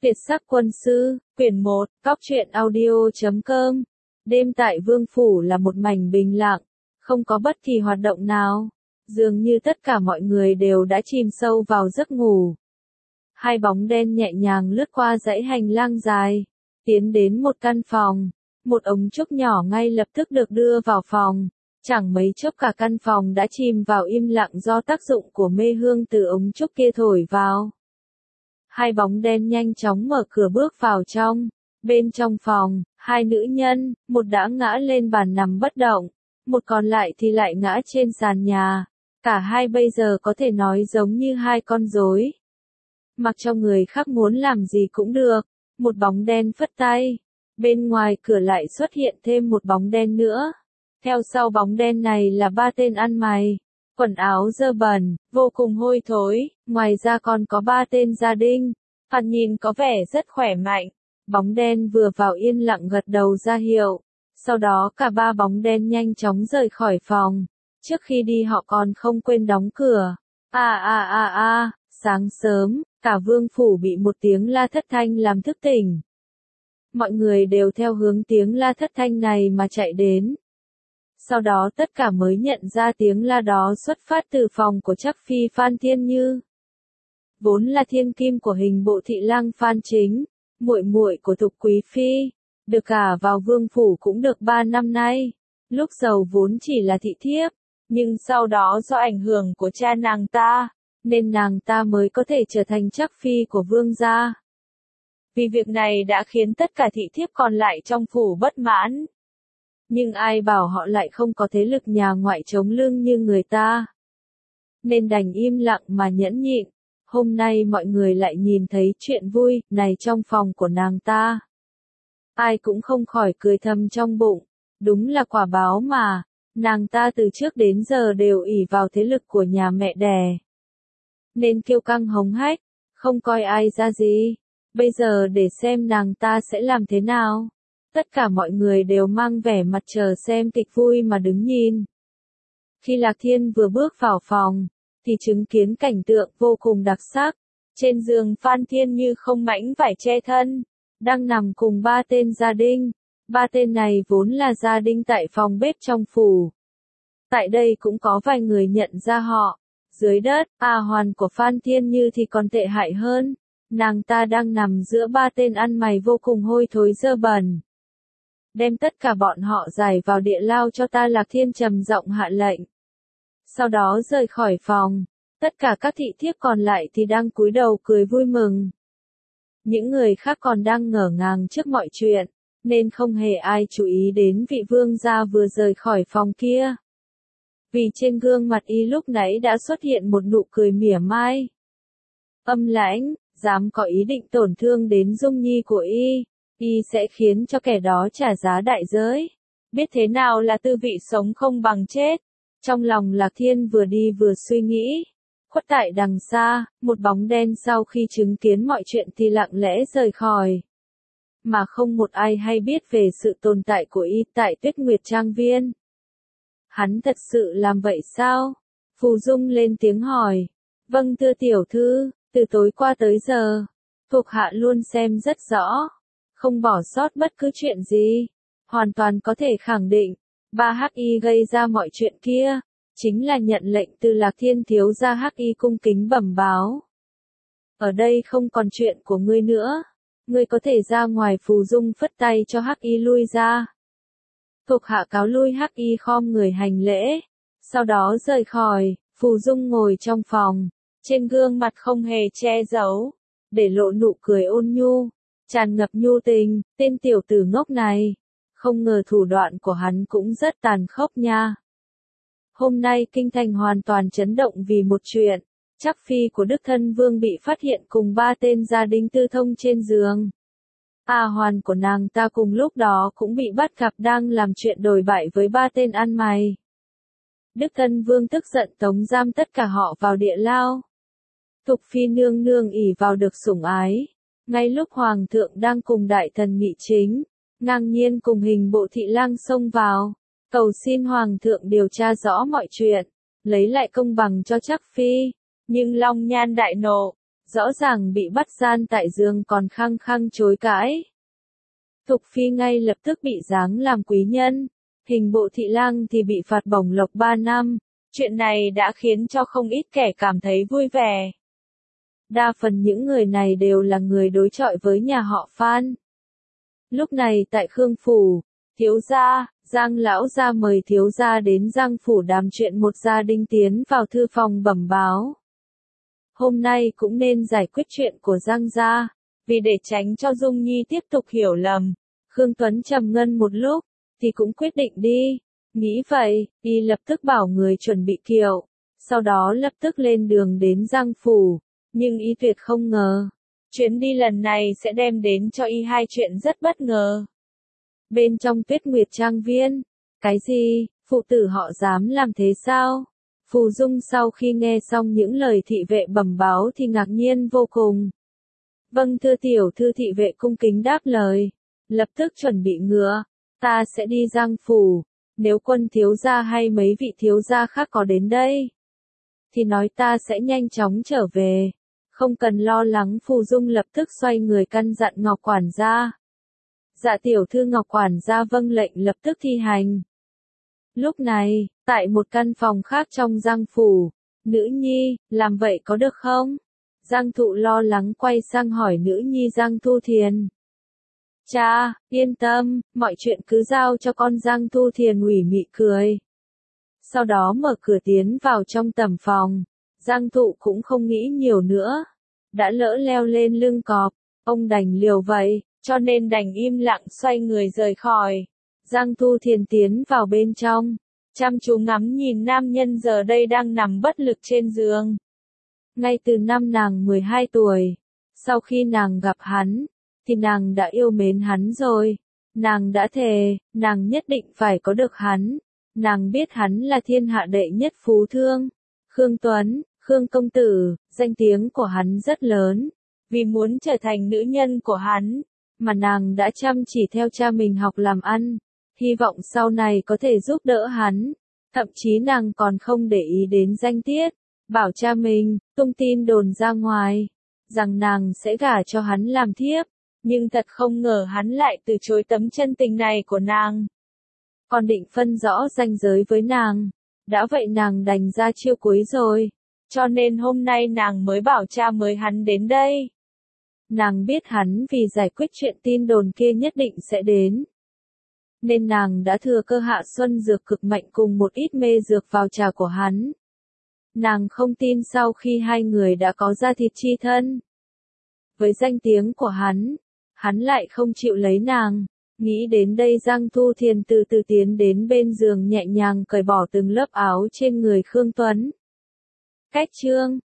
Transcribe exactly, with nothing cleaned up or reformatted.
Việt sắc quân sư, quyển một, cóc truyện audio chấm com. Đêm tại Vương Phủ là một mảnh bình lặng, không có bất kỳ hoạt động nào. Dường như tất cả mọi người đều đã chìm sâu vào giấc ngủ. Hai bóng đen nhẹ nhàng lướt qua dãy hành lang dài, tiến đến một căn phòng. Một ống trúc nhỏ ngay lập tức được đưa vào phòng. Chẳng mấy chốc cả căn phòng đã chìm vào im lặng do tác dụng của mê hương từ ống trúc kia thổi vào. Hai bóng đen nhanh chóng mở cửa bước vào trong. Bên trong phòng, hai nữ nhân, một đã ngã lên bàn nằm bất động, một còn lại thì lại ngã trên sàn nhà. Cả hai bây giờ có thể nói giống như hai con rối. Mặc cho người khác muốn làm gì cũng được. Một bóng đen phất tay. Bên ngoài cửa lại xuất hiện thêm một bóng đen nữa. Theo sau bóng đen này là ba tên ăn mày. Quần áo dơ bẩn, vô cùng hôi thối, ngoài ra còn có ba tên gia đình. Thoạt nhìn có vẻ rất khỏe mạnh. Bóng đen vừa vào yên lặng gật đầu ra hiệu. Sau đó cả ba bóng đen nhanh chóng rời khỏi phòng. Trước khi đi họ còn không quên đóng cửa. À à à à, sáng sớm, cả Vương Phủ bị một tiếng la thất thanh làm thức tỉnh. Mọi người đều theo hướng tiếng la thất thanh này mà chạy đến. Sau đó tất cả mới nhận ra tiếng la đó xuất phát từ phòng của Trác Phi Phan Thiên Như. Vốn là thiên kim của hình bộ thị lang Phan Chính, muội muội của Thục Quý Phi, được gả vào Vương Phủ cũng được ba năm nay. Lúc giàu vốn chỉ là thị thiếp, nhưng sau đó do ảnh hưởng của cha nàng ta, nên nàng ta mới có thể trở thành Trác Phi của Vương gia. Vì việc này đã khiến tất cả thị thiếp còn lại trong phủ bất mãn. Nhưng ai bảo họ lại không có thế lực nhà ngoại chống lưng như người ta. Nên đành im lặng mà nhẫn nhịn. Hôm nay mọi người lại nhìn thấy chuyện vui này trong phòng của nàng ta. Ai cũng không khỏi cười thầm trong bụng. Đúng là quả báo mà. Nàng ta từ trước đến giờ đều ỷ vào thế lực của nhà mẹ đẻ. Nên kiêu căng hống hách, không coi ai ra gì. Bây giờ để xem nàng ta sẽ làm thế nào. Tất cả mọi người đều mang vẻ mặt chờ xem kịch vui mà đứng nhìn. Khi Lạc Thiên vừa bước vào phòng, thì chứng kiến cảnh tượng vô cùng đặc sắc. Trên giường Phan Thiên Như không mảnh vải che thân, đang nằm cùng ba tên gia đình. Ba tên này vốn là gia đình tại phòng bếp trong phủ. Tại đây cũng có vài người nhận ra họ. Dưới đất, A Hoàn của Phan Thiên Như thì còn tệ hại hơn. Nàng ta đang nằm giữa ba tên ăn mày vô cùng hôi thối dơ bẩn. Đem tất cả bọn họ giải vào địa lao cho ta, Lạc Thiên trầm giọng hạ lệnh. Sau đó rời khỏi phòng. Tất cả các thị thiếp còn lại thì đang cúi đầu cười vui mừng. Những người khác còn đang ngỡ ngàng trước mọi chuyện, nên không hề ai chú ý đến vị vương gia vừa rời khỏi phòng kia. Vì trên gương mặt y lúc nãy đã xuất hiện một nụ cười mỉa mai. Âm lãnh, dám có ý định tổn thương đến dung nhi của y, y sẽ khiến cho kẻ đó trả giá đại giới. Biết thế nào là tư vị sống không bằng chết. Trong lòng Lạc Thiên vừa đi vừa suy nghĩ. Khuất tại đằng xa, một bóng đen sau khi chứng kiến mọi chuyện thì lặng lẽ rời khỏi. Mà không một ai hay biết về sự tồn tại của y tại Tuyết Nguyệt Trang Viên. Hắn thật sự làm vậy sao? Phù Dung lên tiếng hỏi. Vâng thưa tiểu thư, từ tối qua tới giờ, thuộc hạ luôn xem rất rõ. Không bỏ sót bất cứ chuyện gì. Hoàn toàn có thể khẳng định, ba Hắc Y gây ra mọi chuyện kia, chính là nhận lệnh từ Lạc Thiên thiếu gia. Hắc Y cung kính bẩm báo. Ở đây không còn chuyện của ngươi nữa. Ngươi có thể ra ngoài. Phù Dung phất tay cho Hắc Y lui ra. Thuộc hạ cáo lui. Hắc Y khom người hành lễ. Sau đó rời khỏi. Phù Dung ngồi trong phòng. Trên gương mặt không hề che giấu, để lộ nụ cười ôn nhu, tràn ngập nhu tình. Tên tiểu tử ngốc này, không ngờ thủ đoạn của hắn cũng rất tàn khốc nha. Hôm nay kinh thành hoàn toàn chấn động vì một chuyện. Trác Phi của Đức Thân Vương bị phát hiện cùng ba tên gia đình tư thông trên giường. A Hoàn của nàng ta cùng lúc đó cũng bị bắt gặp đang làm chuyện đồi bại với ba tên ăn mày. Đức Thân Vương tức giận tống giam tất cả họ vào địa lao. Thục Phi nương nương ỷ vào được sủng ái. Ngay lúc Hoàng thượng đang cùng đại thần nghị chính, ngang nhiên cùng hình bộ thị lang xông vào, cầu xin Hoàng thượng điều tra rõ mọi chuyện, lấy lại công bằng cho Trác Phi. Nhưng Long Nhan đại nộ, rõ ràng bị bắt gian tại giường còn khăng khăng chối cãi. Thục Phi ngay lập tức bị giáng làm quý nhân, hình bộ thị lang thì bị phạt bổng lộc ba năm, chuyện này đã khiến cho không ít kẻ cảm thấy vui vẻ. Đa phần những người này đều là người đối chọi với nhà họ Phan. Lúc này tại Khương Phủ, thiếu gia, Giang lão gia mời thiếu gia đến Giang Phủ đàm chuyện một gia đình tiến vào thư phòng bẩm báo. Hôm nay cũng nên giải quyết chuyện của Giang gia, vì để tránh cho Dung Nhi tiếp tục hiểu lầm. Khương Tuấn trầm ngâm một lúc, thì cũng quyết định đi. Nghĩ vậy, y lập tức bảo người chuẩn bị kiệu, sau đó lập tức lên đường đến Giang Phủ. Nhưng y tuyệt không ngờ, chuyến đi lần này sẽ đem đến cho y hai chuyện rất bất ngờ. Bên trong Tuyết Nguyệt Trang Viên, cái gì, phụ tử họ dám làm thế sao? Phù Dung sau khi nghe xong những lời thị vệ bẩm báo thì ngạc nhiên vô cùng. Vâng thưa tiểu thư, thị vệ cung kính đáp lời, lập tức chuẩn bị ngựa, ta sẽ đi Giang Phủ, nếu quân thiếu gia hay mấy vị thiếu gia khác có đến đây, thì nói ta sẽ nhanh chóng trở về, không cần lo lắng. Phù Dung lập tức xoay người căn dặn Ngọc quản gia. Dạ tiểu thư. Ngọc quản gia vâng lệnh lập tức thi hành. Lúc này, tại một căn phòng khác trong Giang Phủ, nữ nhi, làm vậy có được không? Giang Thụ lo lắng quay sang hỏi nữ nhi Giang Thu Thiền. Cha, yên tâm, mọi chuyện cứ giao cho con. Giang Thu Thiền ủy mị cười. Sau đó mở cửa tiến vào trong tầm phòng. Giang Thụ cũng không nghĩ nhiều nữa. Đã lỡ leo lên lưng cọp, ông đành liều vậy, cho nên đành im lặng xoay người rời khỏi. Giang Thu Thiền tiến vào bên trong, chăm chú ngắm nhìn nam nhân giờ đây đang nằm bất lực trên giường. Ngay từ năm nàng mười hai tuổi, sau khi nàng gặp hắn, thì nàng đã yêu mến hắn rồi. Nàng đã thề, nàng nhất định phải có được hắn. Nàng biết hắn là thiên hạ đệ nhất phú thương. Khương Tuấn, Khương công tử, danh tiếng của hắn rất lớn. Vì muốn trở thành nữ nhân của hắn, mà nàng đã chăm chỉ theo cha mình học làm ăn, hy vọng sau này có thể giúp đỡ hắn. Thậm chí nàng còn không để ý đến danh tiết, bảo cha mình tung tin đồn ra ngoài, rằng nàng sẽ gả cho hắn làm thiếp. Nhưng thật không ngờ hắn lại từ chối tấm chân tình này của nàng. Còn định phân rõ ranh giới với nàng. Đã vậy nàng đành ra chiêu cuối rồi. Cho nên hôm nay nàng mới bảo cha mời hắn đến đây. Nàng biết hắn vì giải quyết chuyện tin đồn kia nhất định sẽ đến. Nên nàng đã thừa cơ hạ xuân dược cực mạnh cùng một ít mê dược vào trà của hắn. Nàng không tin sau khi hai người đã có da thịt chi thân. Với danh tiếng của hắn, hắn lại không chịu lấy nàng. Nghĩ đến đây Giang Thu Thiền từ từ tiến đến bên giường nhẹ nhàng cởi bỏ từng lớp áo trên người Khương Tuấn. Cách chương